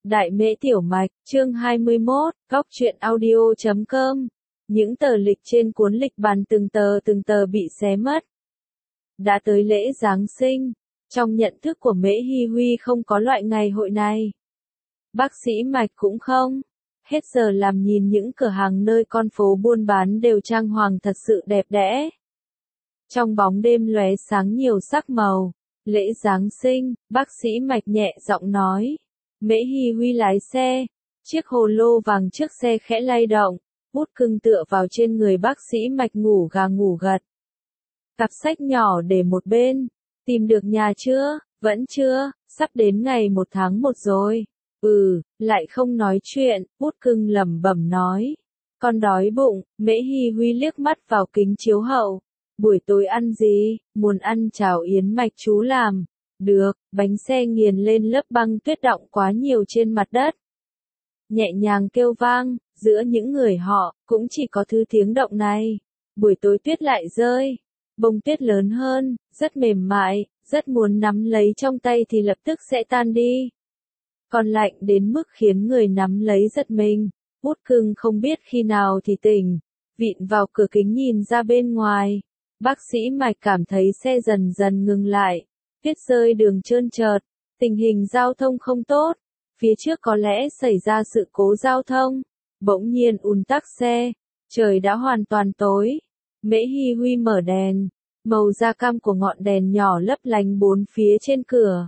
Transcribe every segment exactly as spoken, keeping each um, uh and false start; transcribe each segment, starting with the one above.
Đại Mễ Tiểu Mạch, chương hai mươi mốt, góc truyện audio chấm com. Những tờ lịch trên cuốn lịch bàn từng tờ từng tờ bị xé mất. Đã tới lễ Giáng sinh, trong nhận thức của Mễ Hi Huy không có loại ngày hội này. Bác sĩ Mạch cũng không. Hết giờ làm nhìn những cửa hàng nơi con phố buôn bán đều trang hoàng thật sự đẹp đẽ. Trong bóng đêm lóe sáng nhiều sắc màu, lễ Giáng sinh, bác sĩ Mạch nhẹ giọng nói. Mễ Hi Huy lái xe, chiếc hồ lô vàng trước xe khẽ lay động, Bút Cưng tựa vào trên người bác sĩ Mạch ngủ gà ngủ gật. Cặp sách nhỏ để một bên, tìm được nhà chưa, vẫn chưa, sắp đến ngày một tháng một rồi. Ừ, lại không nói chuyện, Bút Cưng lẩm bẩm nói. Con đói bụng, Mễ Hi Huy liếc mắt vào kính chiếu hậu. Buổi tối ăn gì, muốn ăn cháo yến Mạch chú làm. Được, bánh xe nghiền lên lớp băng tuyết đọng quá nhiều trên mặt đất. Nhẹ nhàng kêu vang, giữa những người họ, cũng chỉ có thứ tiếng động này. Buổi tối tuyết lại rơi, bông tuyết lớn hơn, rất mềm mại, rất muốn nắm lấy trong tay thì lập tức sẽ tan đi. Còn lạnh đến mức khiến người nắm lấy giật mình. Bút Cưng không biết khi nào thì tỉnh, vịn vào cửa kính nhìn ra bên ngoài. Bác sĩ Mạch cảm thấy xe dần dần ngừng lại. Tuyết rơi đường trơn trượt, tình hình giao thông không tốt, phía trước có lẽ xảy ra sự cố giao thông, bỗng nhiên ùn tắc xe, trời đã hoàn toàn tối. Mễ Hi Huy mở đèn, màu da cam của ngọn đèn nhỏ lấp lánh bốn phía trên cửa.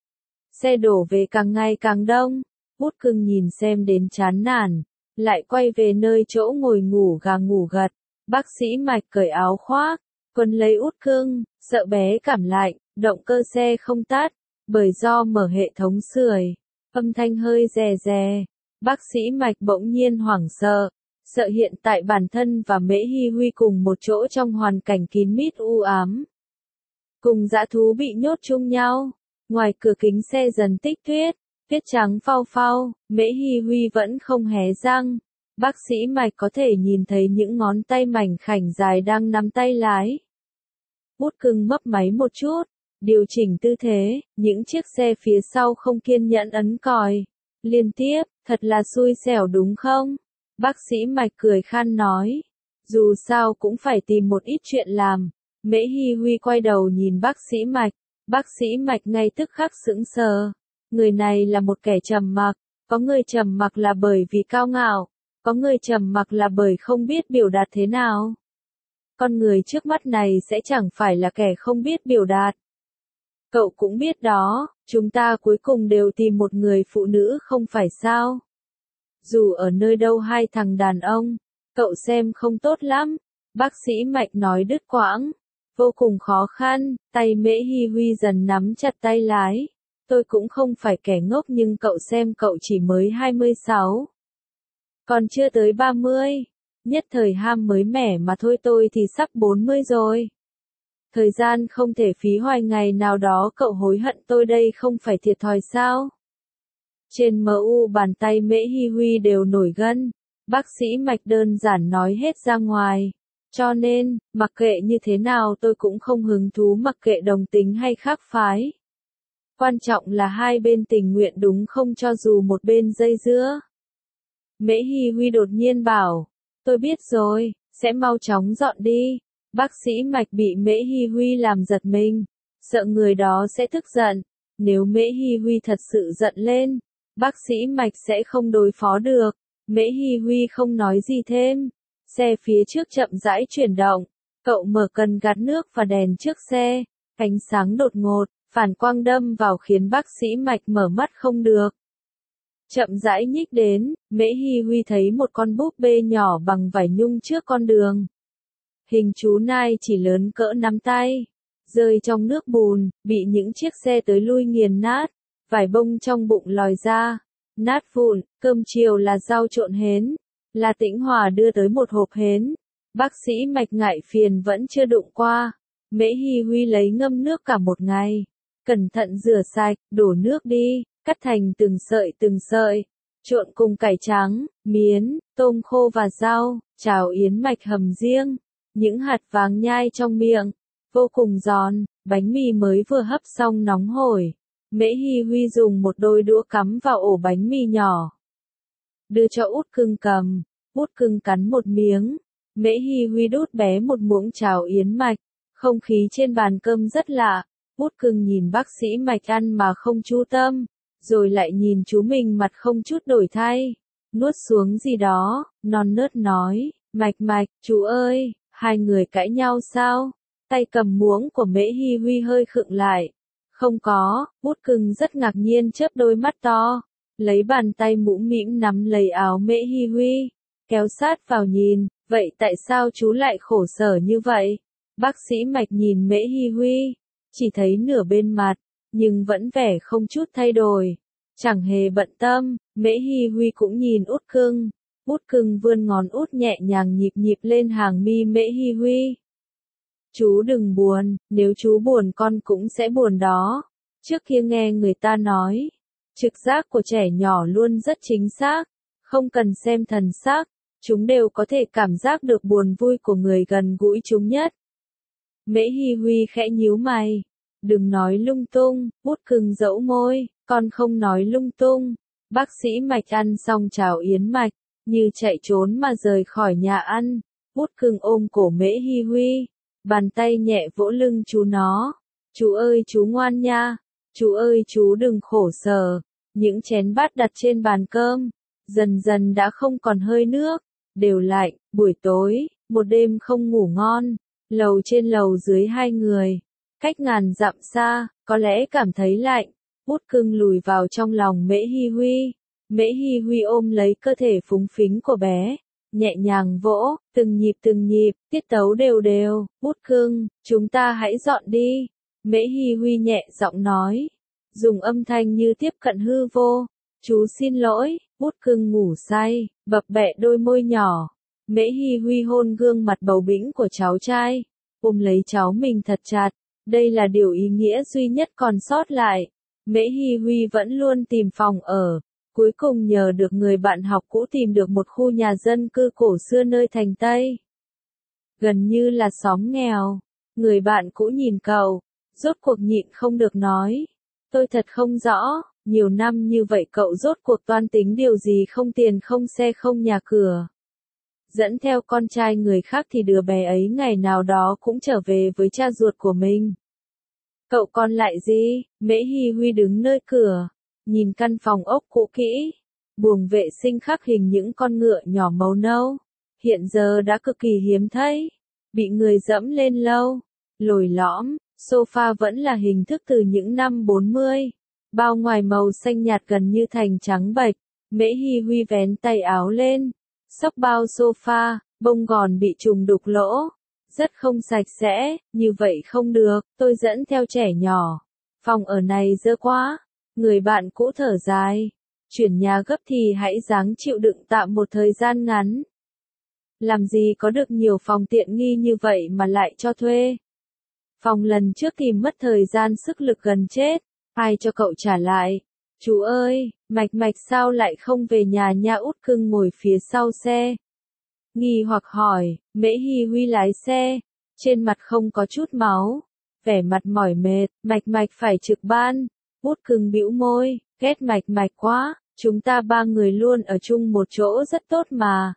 Xe đổ về càng ngày càng đông, Bút Cưng nhìn xem đến chán nản, lại quay về nơi chỗ ngồi ngủ gà ngủ gật. Bác sĩ Mạch cởi áo khoác, quấn lấy Út Cưng, sợ bé cảm lạnh. Động cơ xe không tắt, bởi do mở hệ thống sưởi, âm thanh hơi rè rè. Bác sĩ Mạch bỗng nhiên hoảng sợ, sợ hiện tại bản thân và Mễ Hi Huy cùng một chỗ trong hoàn cảnh kín mít u ám. Cùng dã thú bị nhốt chung nhau, ngoài cửa kính xe dần tích tuyết, tuyết trắng phau phau, Mễ Hi Huy vẫn không hé răng. Bác sĩ Mạch có thể nhìn thấy những ngón tay mảnh khảnh dài đang nắm tay lái. Bút Cưng mấp máy một chút. Điều chỉnh tư thế, những chiếc xe phía sau không kiên nhẫn ấn còi. Liên tiếp, thật là xui xẻo đúng không? Bác sĩ Mạch cười khan nói. Dù sao cũng phải tìm một ít chuyện làm. Mễ Hi Huy quay đầu nhìn bác sĩ Mạch. Bác sĩ Mạch ngay tức khắc sững sờ. Người này là một kẻ trầm mặc. Có người trầm mặc là bởi vì cao ngạo. Có người trầm mặc là bởi không biết biểu đạt thế nào. Con người trước mắt này sẽ chẳng phải là kẻ không biết biểu đạt. Cậu cũng biết đó, chúng ta cuối cùng đều tìm một người phụ nữ không phải sao? Dù ở nơi đâu hai thằng đàn ông, cậu xem không tốt lắm. Bác sĩ Mạch nói đứt quãng, vô cùng khó khăn, tay Mễ Hi Huy dần nắm chặt tay lái. Tôi cũng không phải kẻ ngốc nhưng cậu xem cậu chỉ mới hai mươi sáu. Còn chưa tới ba mươi, nhất thời ham mới mẻ mà thôi, tôi thì sắp bốn mươi rồi. Thời gian không thể phí hoài, ngày nào đó cậu hối hận tôi đây không phải thiệt thòi sao? Trên mờ u bàn tay Mễ Hi Huy đều nổi gân. Bác sĩ Mạch đơn giản nói hết ra ngoài. Cho nên, mặc kệ như thế nào tôi cũng không hứng thú, mặc kệ đồng tính hay khác phái. Quan trọng là hai bên tình nguyện đúng không, cho dù một bên dây dưa. Mễ Hi Huy đột nhiên bảo. Tôi biết rồi, sẽ mau chóng dọn đi. Bác sĩ Mạch bị Mễ Hi Huy làm giật mình, sợ người đó sẽ tức giận. Nếu Mễ Hi Huy thật sự giận lên, bác sĩ Mạch sẽ không đối phó được. Mễ Hi Huy không nói gì thêm. Xe phía trước chậm rãi chuyển động. Cậu mở cần gạt nước và đèn trước xe. Ánh sáng đột ngột, phản quang đâm vào khiến bác sĩ Mạch mở mắt không được. Chậm rãi nhích đến, Mễ Hi Huy thấy một con búp bê nhỏ bằng vải nhung trước con đường. Hình chú nai chỉ lớn cỡ nắm tay, rơi trong nước bùn, bị những chiếc xe tới lui nghiền nát, vải bông trong bụng lòi ra, nát vụn. Cơm chiều là rau trộn hến, là Tĩnh Hòa đưa tới một hộp hến. Bác sĩ Mạch ngại phiền vẫn chưa đụng qua. Mễ Hi Huy lấy ngâm nước cả một ngày, cẩn thận rửa sạch, đổ nước đi, cắt thành từng sợi từng sợi, trộn cùng cải trắng, miến, tôm khô và rau, cháo yến Mạch hầm riêng. Những hạt vàng nhai trong miệng, vô cùng giòn. Bánh mì mới vừa hấp xong nóng hổi, Mễ Hi Huy dùng một đôi đũa cắm vào ổ bánh mì nhỏ. Đưa cho Út Cưng cầm, Út Cưng cắn một miếng. Mễ Hi Huy đút bé một muỗng cháo yến mạch. Không khí trên bàn cơm rất lạ. Út Cưng nhìn bác sĩ Mạch ăn mà không chú tâm, rồi lại nhìn chú mình mặt không chút đổi thay. Nuốt xuống gì đó, non nớt nói, Mạch Mạch, chú ơi, hai người cãi nhau sao? Tay cầm muỗng của Mễ Hi Huy hơi khựng lại. Không có, Út Cưng rất ngạc nhiên chớp đôi mắt to, lấy bàn tay mũm mĩm nắm lấy áo Mễ Hi Huy, kéo sát vào nhìn, vậy tại sao chú lại khổ sở như vậy? Bác sĩ Mạch nhìn Mễ Hi Huy, chỉ thấy nửa bên mặt, nhưng vẫn vẻ không chút thay đổi, chẳng hề bận tâm. Mễ Hi Huy cũng nhìn Út Cưng, Út Cưng vươn ngón út nhẹ nhàng nhịp nhịp lên hàng mi Mễ Hi Huy. Chú đừng buồn, nếu chú buồn con cũng sẽ buồn đó. Trước kia nghe người ta nói, trực giác của trẻ nhỏ luôn rất chính xác, không cần xem thần sắc, chúng đều có thể cảm giác được buồn vui của người gần gũi chúng nhất. Mễ Hi Huy khẽ nhíu mày, đừng nói lung tung. Út Cưng dẫu môi, con không nói lung tung. Bác sĩ Mạch ăn xong cháo yến mạch, như chạy trốn mà rời khỏi nhà ăn. Út Cưng ôm cổ Mễ Hi Huy, bàn tay nhẹ vỗ lưng chú nó. Chú ơi chú ngoan nha, chú ơi chú đừng khổ sở. Những chén bát đặt trên bàn cơm, dần dần đã không còn hơi nước, đều lạnh. Buổi tối, một đêm không ngủ ngon, lầu trên lầu dưới hai người, cách ngàn dặm xa, có lẽ cảm thấy lạnh. Út Cưng lùi vào trong lòng Mễ Hi Huy, Mễ Hi Huy ôm lấy cơ thể phúng phính của bé, nhẹ nhàng vỗ, từng nhịp từng nhịp, tiết tấu đều đều. Út Cưng, chúng ta hãy dọn đi. Mễ Hi Huy nhẹ giọng nói, dùng âm thanh như tiếp cận hư vô. Chú xin lỗi. Út Cưng ngủ say, bập bẹ đôi môi nhỏ. Mễ Hi Huy hôn gương mặt bầu bĩnh của cháu trai, ôm lấy cháu mình thật chặt. Đây là điều ý nghĩa duy nhất còn sót lại. Mễ Hi Huy vẫn luôn tìm phòng ở. Cuối cùng nhờ được người bạn học cũ tìm được một khu nhà dân cư cổ xưa nơi thành Tây. Gần như là xóm nghèo. Người bạn cũ nhìn cậu, rốt cuộc nhịn không được nói. Tôi thật không rõ, nhiều năm như vậy cậu rốt cuộc toan tính điều gì, không tiền không xe không nhà cửa. Dẫn theo con trai người khác thì đứa bé ấy ngày nào đó cũng trở về với cha ruột của mình. Cậu còn lại gì? Mễ Hi Huy đứng nơi cửa, nhìn căn phòng ốc cũ kỹ, buồng vệ sinh khắc hình những con ngựa nhỏ màu nâu, hiện giờ đã cực kỳ hiếm thấy, bị người dẫm lên lâu, lồi lõm. Sofa vẫn là hình thức từ những năm bốn mươi, bao ngoài màu xanh nhạt gần như thành trắng bệch. Mễ Hi Huy vén tay áo lên, xốc bao sofa, bông gòn bị trùng đục lỗ, rất không sạch sẽ. Như vậy không được, tôi dẫn theo trẻ nhỏ, phòng ở này dơ quá. Người bạn cũ thở dài, chuyển nhà gấp thì hãy ráng chịu đựng tạm một thời gian ngắn. Làm gì có được nhiều phòng tiện nghi như vậy mà lại cho thuê. Phòng lần trước tìm mất thời gian sức lực gần chết, ai cho cậu trả lại? Chú ơi, Mạch Mạch sao lại không về nhà nha? Út Cưng ngồi phía sau xe, nghi hoặc hỏi. Mễ Hi Huy lái xe, trên mặt không có chút máu, vẻ mặt mỏi mệt. Mạch Mạch phải trực ban. Út Cưng bĩu môi, ghét Mạch Mạch quá, chúng ta ba người luôn ở chung một chỗ rất tốt mà.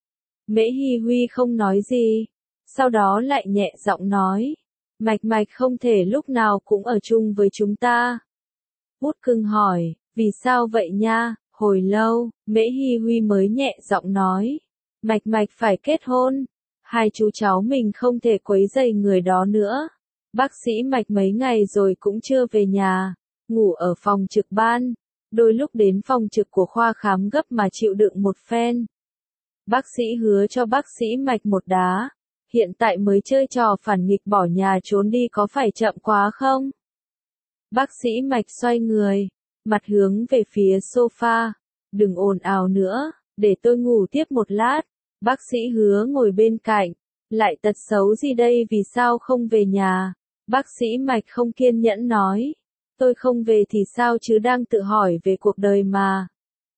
Mễ Hi Huy không nói gì, sau đó lại nhẹ giọng nói, Mạch Mạch không thể lúc nào cũng ở chung với chúng ta. Út Cưng hỏi, vì sao vậy nha? Hồi lâu, Mễ Hi Huy mới nhẹ giọng nói, Mạch Mạch phải kết hôn, hai chú cháu mình không thể quấy rầy người đó nữa. Bác sĩ Mạch mấy ngày rồi cũng chưa về nhà, ngủ ở phòng trực ban, đôi lúc đến phòng trực của khoa khám gấp mà chịu đựng một phen. Bác sĩ hứa cho bác sĩ Mạch một đá, hiện tại mới chơi trò phản nghịch bỏ nhà trốn đi có phải chậm quá không? Bác sĩ Mạch xoay người, mặt hướng về phía sofa, đừng ồn ào nữa, để tôi ngủ tiếp một lát. Bác sĩ hứa ngồi bên cạnh, lại tật xấu gì đây, vì sao không về nhà? Bác sĩ Mạch không kiên nhẫn nói, tôi không về thì sao chứ, đang tự hỏi về cuộc đời mà.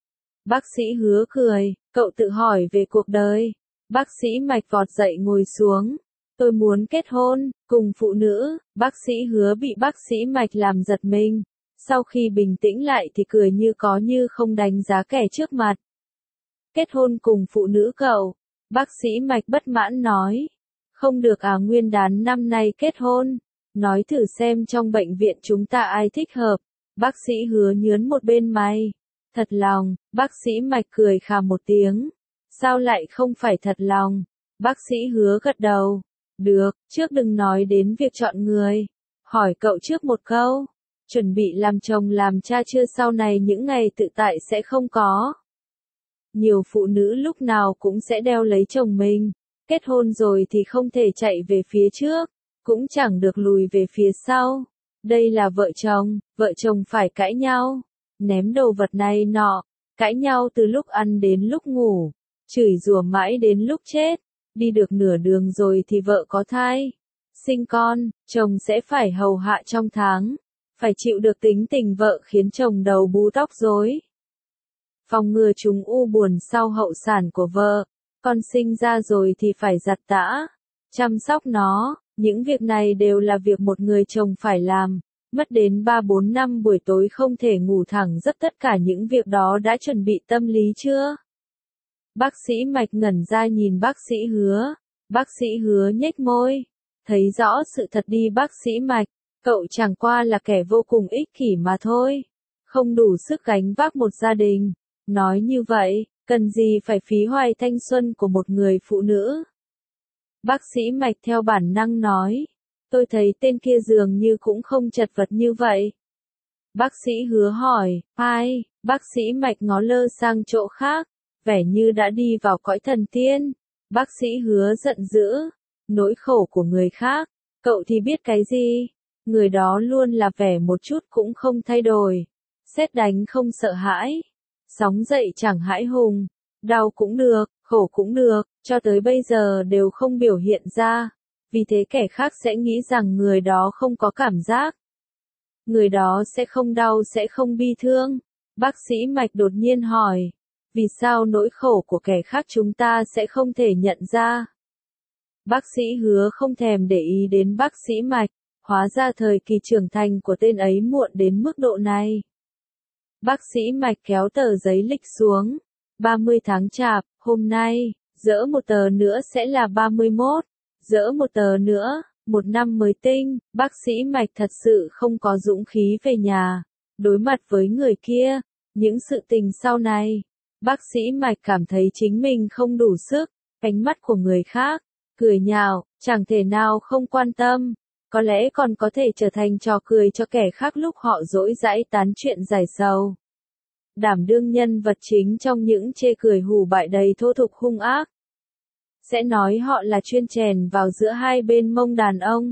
Bác sĩ hứa cười, cậu tự hỏi về cuộc đời. Bác sĩ Mạch vọt dậy ngồi xuống, tôi muốn kết hôn, cùng phụ nữ. Bác sĩ hứa bị bác sĩ Mạch làm giật mình, Sau khi bình tĩnh lại thì cười như có như không đánh giá kẻ trước mặt. Kết hôn cùng phụ nữ cậu, bác sĩ Mạch bất mãn nói. Không được à, nguyên đán năm nay kết hôn. Nói thử xem trong bệnh viện chúng ta ai thích hợp. Bác sĩ Hứa nhướn một bên mày. Thật lòng, bác sĩ Mạch cười khà một tiếng. Sao lại không phải thật lòng? Bác sĩ Hứa gật đầu. Được, trước đừng nói đến việc chọn người. Hỏi cậu trước một câu. Chuẩn bị làm chồng làm cha chưa, sau này những ngày tự tại sẽ không có. Nhiều phụ nữ lúc nào cũng sẽ đeo lấy chồng mình. Kết hôn rồi thì không thể chạy về phía trước, cũng chẳng được lùi về phía sau. Đây là vợ chồng, vợ chồng phải cãi nhau, ném đồ vật này nọ, cãi nhau từ lúc ăn đến lúc ngủ, chửi rủa mãi đến lúc chết. Đi được nửa đường rồi thì vợ có thai, sinh con, chồng sẽ phải hầu hạ trong tháng, phải chịu được tính tình vợ khiến chồng đầu bù tóc rối. Phòng ngừa chúng u buồn sau hậu sản của vợ, con sinh ra rồi thì phải giặt tã, chăm sóc nó, những việc này đều là việc một người chồng phải làm, mất đến ba bốn năm buổi tối không thể ngủ thẳng giấc, tất cả những việc đó đã chuẩn bị tâm lý chưa? Bác sĩ Mạch ngẩn ra nhìn bác sĩ Hứa, bác sĩ Hứa nhếch môi, thấy rõ sự thật đi bác sĩ Mạch, cậu chẳng qua là kẻ vô cùng ích kỷ mà thôi, không đủ sức gánh vác một gia đình. Nói như vậy, cần gì phải phí hoài thanh xuân của một người phụ nữ? Bác sĩ Mạch theo bản năng nói, tôi thấy tên kia dường như cũng không chật vật như vậy. Bác sĩ Hứa hỏi, ai? Bác sĩ Mạch ngó lơ sang chỗ khác, vẻ như đã đi vào cõi thần tiên. Bác sĩ Hứa giận dữ, nỗi khổ của người khác, cậu thì biết cái gì? Người đó luôn là vẻ một chút cũng không thay đổi, sét đánh không sợ hãi. Sóng dậy chẳng hãi hùng, đau cũng được, khổ cũng được, cho tới bây giờ đều không biểu hiện ra, vì thế kẻ khác sẽ nghĩ rằng người đó không có cảm giác. Người đó sẽ không đau, sẽ không bi thương. Bác sĩ Mạch đột nhiên hỏi, vì sao nỗi khổ của kẻ khác chúng ta sẽ không thể nhận ra? Bác sĩ Hứa không thèm để ý đến bác sĩ Mạch, hóa ra thời kỳ trưởng thành của tên ấy muộn đến mức độ này. Bác sĩ Mạch kéo tờ giấy lịch xuống. ba mươi tháng Chạp, hôm nay, dỡ một tờ nữa sẽ là ba mươi mốt. Dỡ một tờ nữa, một năm mới tinh. Bác sĩ Mạch thật sự không có dũng khí về nhà, đối mặt với người kia. Những sự tình sau này, bác sĩ Mạch cảm thấy chính mình không đủ sức. Ánh mắt của người khác, cười nhạo, chẳng thể nào không quan tâm. Có lẽ còn có thể trở thành trò cười cho kẻ khác lúc họ dỗi dãi tán chuyện giải sầu. Đảm đương nhân vật chính trong những chê cười hù bại đầy thô tục hung ác. Sẽ nói họ là chuyên chèn vào giữa hai bên mông đàn ông.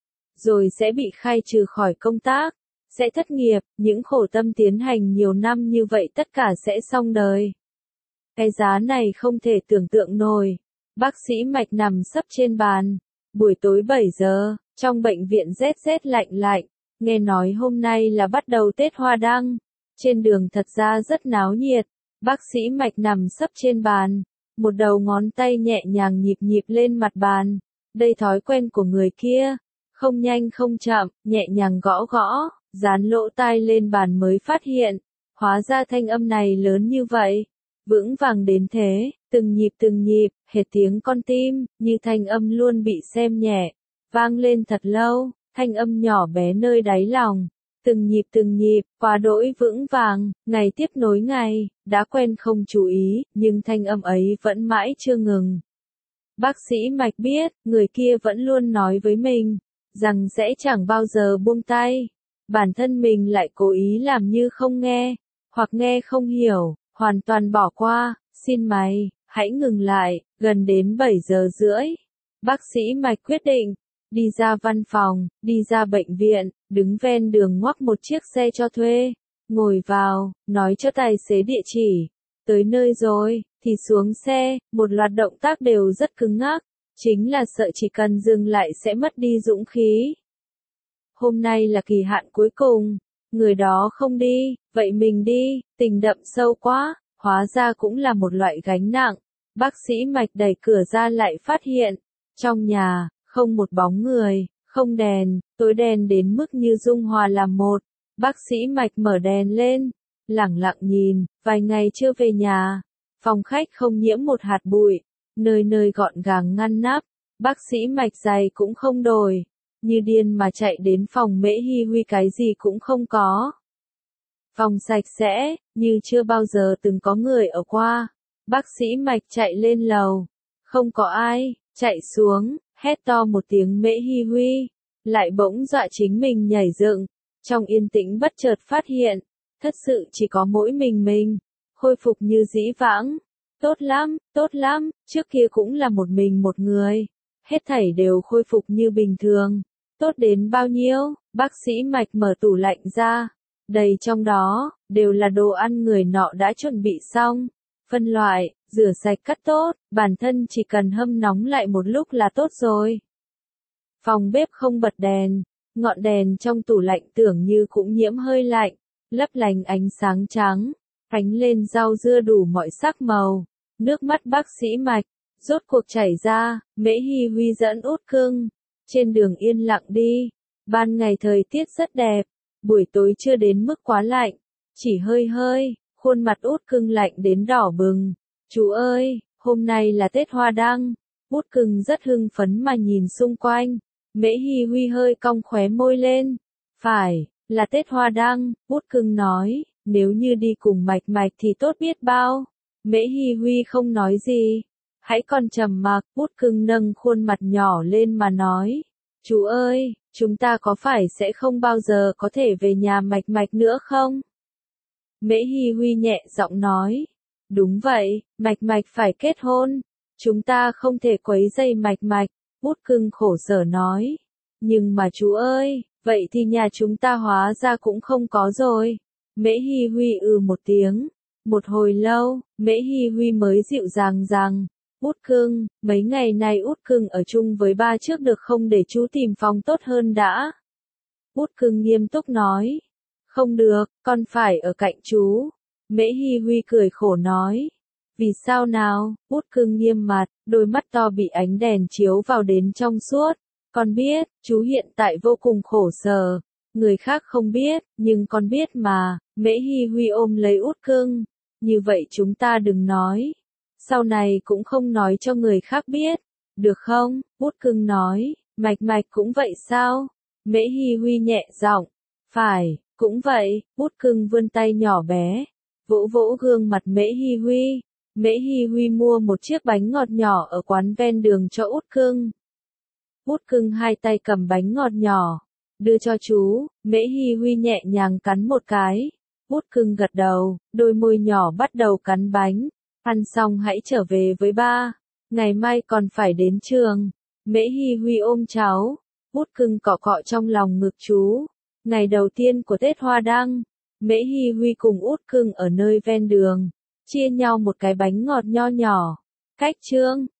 Rồi sẽ bị khai trừ khỏi công tác. Sẽ thất nghiệp, những khổ tâm tiến hành nhiều năm như vậy tất cả sẽ xong đời. Cái giá này không thể tưởng tượng nổi. Bác sĩ Mạch nằm sấp trên bàn. Buổi tối bảy giờ. Trong bệnh viện rét rét lạnh lạnh, nghe nói hôm nay là bắt đầu Tết Hoa Đăng. Trên đường thật ra rất náo nhiệt, bác sĩ Mạch nằm sấp trên bàn, một đầu ngón tay nhẹ nhàng nhịp nhịp lên mặt bàn. Đây thói quen của người kia, không nhanh không chậm, nhẹ nhàng gõ gõ, dán lỗ tai lên bàn mới phát hiện. Hóa ra thanh âm này lớn như vậy, vững vàng đến thế, từng nhịp từng nhịp, hệt tiếng con tim, như thanh âm luôn bị xem nhẹ. Vang lên thật lâu, thanh âm nhỏ bé nơi đáy lòng, từng nhịp từng nhịp, quá đỗi vững vàng, ngày tiếp nối ngày, đã quen không chú ý, nhưng thanh âm ấy vẫn mãi chưa ngừng. Bác sĩ Mạch biết, người kia vẫn luôn nói với mình, rằng sẽ chẳng bao giờ buông tay. Bản thân mình lại cố ý làm như không nghe, hoặc nghe không hiểu, hoàn toàn bỏ qua, xin mày, hãy ngừng lại, gần đến bảy giờ rưỡi. Bác sĩ Mạch quyết định. Đi ra văn phòng, đi ra bệnh viện, đứng ven đường ngoắc một chiếc xe cho thuê, ngồi vào, nói cho tài xế địa chỉ. Tới nơi rồi, thì xuống xe, một loạt động tác đều rất cứng ngắc, chính là sợ chỉ cần dừng lại sẽ mất đi dũng khí. Hôm nay là kỳ hạn cuối cùng, người đó không đi, vậy mình đi, tình đậm sâu quá, hóa ra cũng là một loại gánh nặng. Bác sĩ Mạch đẩy cửa ra lại phát hiện, trong nhà, không một bóng người, không đèn, tối đen đến mức như dung hòa làm một. Bác sĩ Mạch mở đèn lên, lẳng lặng nhìn, vài ngày chưa về nhà. Phòng khách không nhiễm một hạt bụi, nơi nơi gọn gàng ngăn nắp. Bác sĩ Mạch giày cũng không đổi, như điên mà chạy đến phòng Mễ Hi Huy, cái gì cũng không có. Phòng sạch sẽ, như chưa bao giờ từng có người ở qua. Bác sĩ Mạch chạy lên lầu, không có ai, chạy xuống, hét to một tiếng Mễ Hi Huy, lại bỗng dọa chính mình nhảy dựng. Trong yên tĩnh bất chợt phát hiện, thật sự chỉ có mỗi mình mình, khôi phục như dĩ vãng. Tốt lắm, tốt lắm, trước kia cũng là một mình một người. Hết thảy đều khôi phục như bình thường. Tốt đến bao nhiêu? Bác sĩ Mạch mở tủ lạnh ra. Đầy trong đó, đều là đồ ăn người nọ đã chuẩn bị xong. Phân loại, rửa sạch cắt tốt, bản thân chỉ cần hâm nóng lại một lúc là tốt rồi. Phòng bếp không bật đèn, ngọn đèn trong tủ lạnh tưởng như cũng nhiễm hơi lạnh, lấp lánh ánh sáng trắng, ánh lên rau dưa đủ mọi sắc màu. Nước mắt bác sĩ Mạch rốt cuộc chảy ra. Mễ Hi Huy dẫn Út Cưng trên đường yên lặng đi. Ban ngày thời tiết rất đẹp, buổi tối chưa đến mức quá lạnh, chỉ hơi hơi. Khuôn mặt Út Cưng lạnh đến đỏ bừng. Chú ơi, hôm nay là Tết Hoa Đăng. Út Cưng rất hưng phấn mà nhìn xung quanh. Mễ Hi Huy hơi cong khóe môi lên. Phải, là Tết Hoa Đăng, Út Cưng nói, nếu như đi cùng Mạch Mạch thì tốt biết bao. Mễ Hi Huy không nói gì, hãy còn trầm mặc. Út Cưng nâng khuôn mặt nhỏ lên mà nói, chú ơi, chúng ta có phải sẽ không bao giờ có thể về nhà Mạch Mạch nữa không? Mễ Hi Huy nhẹ giọng nói, đúng vậy, Mạch Mạch phải kết hôn, chúng ta không thể quấy rầy Mạch Mạch. Út Cưng khổ sở nói, nhưng mà chú ơi, vậy thì nhà chúng ta hóa ra cũng không có rồi. Mễ Hi Huy ừ một tiếng. Một hồi lâu, Mễ Hi Huy mới dịu dàng rằng, Út Cưng, mấy ngày nay Út Cưng ở chung với ba trước được không, để chú tìm phòng tốt hơn đã. Út Cưng nghiêm túc nói, không được, con phải ở cạnh chú. Mễ Hi Huy cười khổ nói, vì sao nào? Út Cưng nghiêm mặt, đôi mắt to bị ánh đèn chiếu vào đến trong suốt. Con biết, chú hiện tại vô cùng khổ sở. Người khác không biết, nhưng con biết mà. Mễ Hi Huy ôm lấy Út Cưng. Như vậy chúng ta đừng nói. Sau này cũng không nói cho người khác biết. Được không? Út Cưng nói. Mạch Mạch cũng vậy sao? Mễ Hi Huy nhẹ giọng. Phải, cũng vậy. Út Cưng vươn tay nhỏ bé, vỗ vỗ gương mặt Mễ Hi Huy. Mễ Hi Huy mua một chiếc bánh ngọt nhỏ ở quán ven đường cho Út Cưng. Út Cưng hai tay cầm bánh ngọt nhỏ, đưa cho chú. Mễ Hi Huy nhẹ nhàng cắn một cái. Út Cưng gật đầu, đôi môi nhỏ bắt đầu cắn bánh. Ăn xong hãy trở về với ba, ngày mai còn phải đến trường. Mễ Hi Huy ôm cháu. Út Cưng cọ cọ trong lòng ngực chú. Ngày đầu tiên của Tết Hoa Đăng, Mễ Hi Huy cùng Út Cưng ở nơi ven đường, chia nhau một cái bánh ngọt nho nhỏ. Cách chương